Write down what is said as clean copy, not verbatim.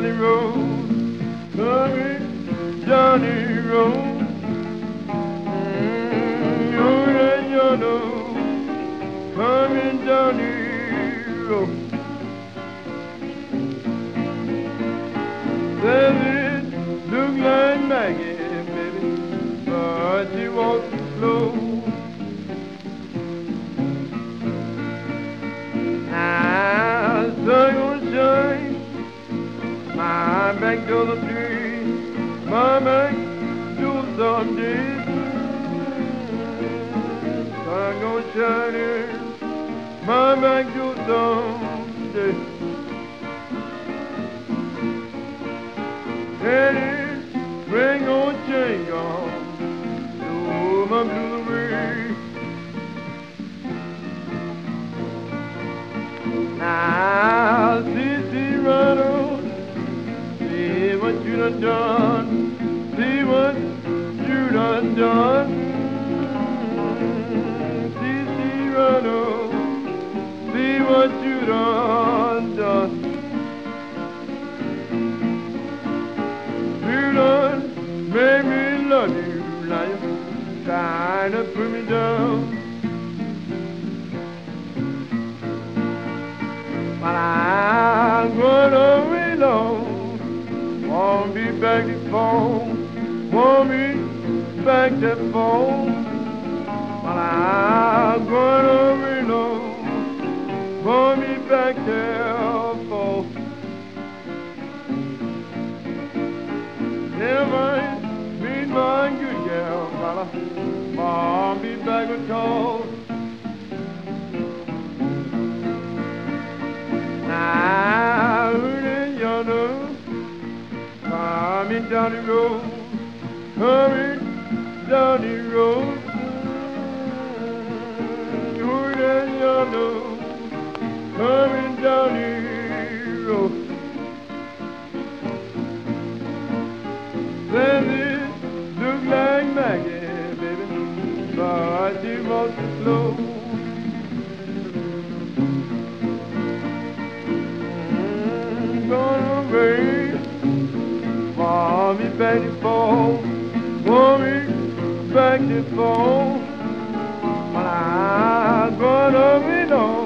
down the road, coming down the road. Oh, that you know, coming down the road. Does it look like Maggie, baby, but she walks slow? Now, the sun gonna shine, my back to the tree, my back to someday. Sun gonna shine in my back to someday. And bring on change on, throw my blues away. Now, see right on, see what you done, see what you done. See right on, see what you done. You done made me love you like you're trying to put me down. But I'm gonna be alone. Won't be back to phone. Won't be back to phone. But I'm gonna be alone. Won't be back to phone. If I meet my good girl, brother, won't be back with calls. Now, who's yonder, coming down the road, coming down the road. Who's yonder, coming down the road. Does it look like Maggie, baby, but she walks slow? Gonna rain, want me back to fall, want me back to fall. But I'm gonna be long.